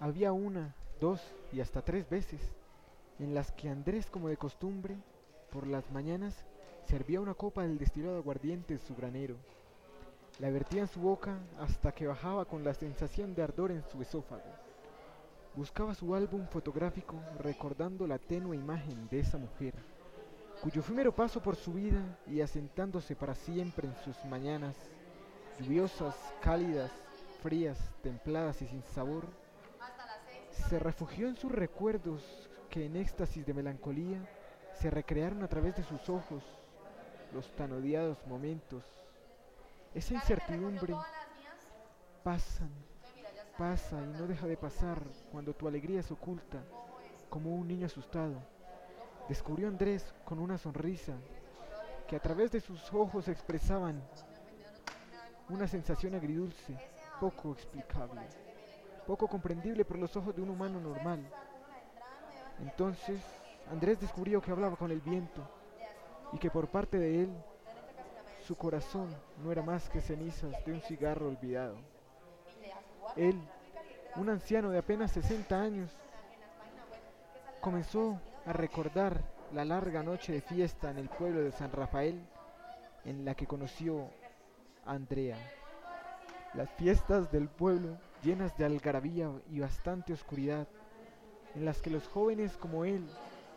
Había una, dos y hasta tres veces en las que Andrés, como de costumbre, por las mañanas servía una copa del destilado aguardiente en su granero. La vertía en su boca hasta que bajaba con la sensación de ardor en su esófago. Buscaba su álbum fotográfico recordando la tenue imagen de esa mujer, cuyo efímero paso por su vida y asentándose para siempre en sus mañanas, lluviosas, cálidas, frías, templadas y sin sabor, se refugió en sus recuerdos que en éxtasis de melancolía se recrearon a través de sus ojos los tan odiados momentos. Esa incertidumbre pasan, pasa y no deja de pasar cuando tu alegría se oculta como un niño asustado. Descubrió Andrés con una sonrisa que a través de sus ojos expresaban una sensación agridulce, poco explicable, poco comprendible por los ojos de un humano normal. Entonces, Andrés descubrió que hablaba con el viento y que por parte de él, su corazón no era más que cenizas de un cigarro olvidado. Él, un anciano de apenas 60 años, comenzó a recordar la larga noche de fiesta en el pueblo de San Rafael en la que conoció a Andrea. Las fiestas del pueblo llenas de algarabía y bastante oscuridad, en las que los jóvenes como él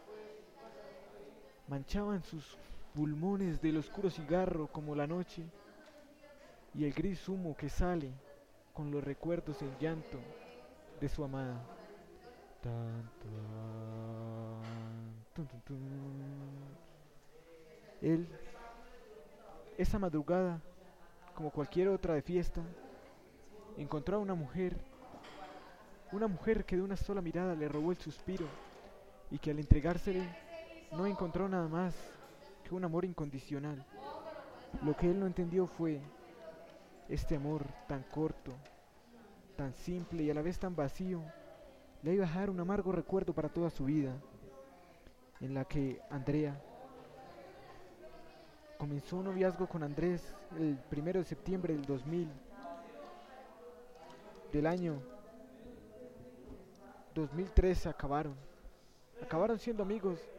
manchaban sus pulmones del oscuro cigarro como la noche y el gris humo que sale con los recuerdos en llanto de su amada. Tan, tan, tun, tun, tun. Él, esa madrugada, como cualquier otra de fiesta, encontró a una mujer que de una sola mirada le robó el suspiro y que al entregársele no encontró nada más que un amor incondicional. Lo que él no entendió fue este amor tan corto, tan simple y a la vez tan vacío, le iba a dejar un amargo recuerdo para toda su vida, en la que Andrea comenzó un noviazgo con Andrés el 1 de septiembre del 2000, del año 2003 acabaron siendo amigos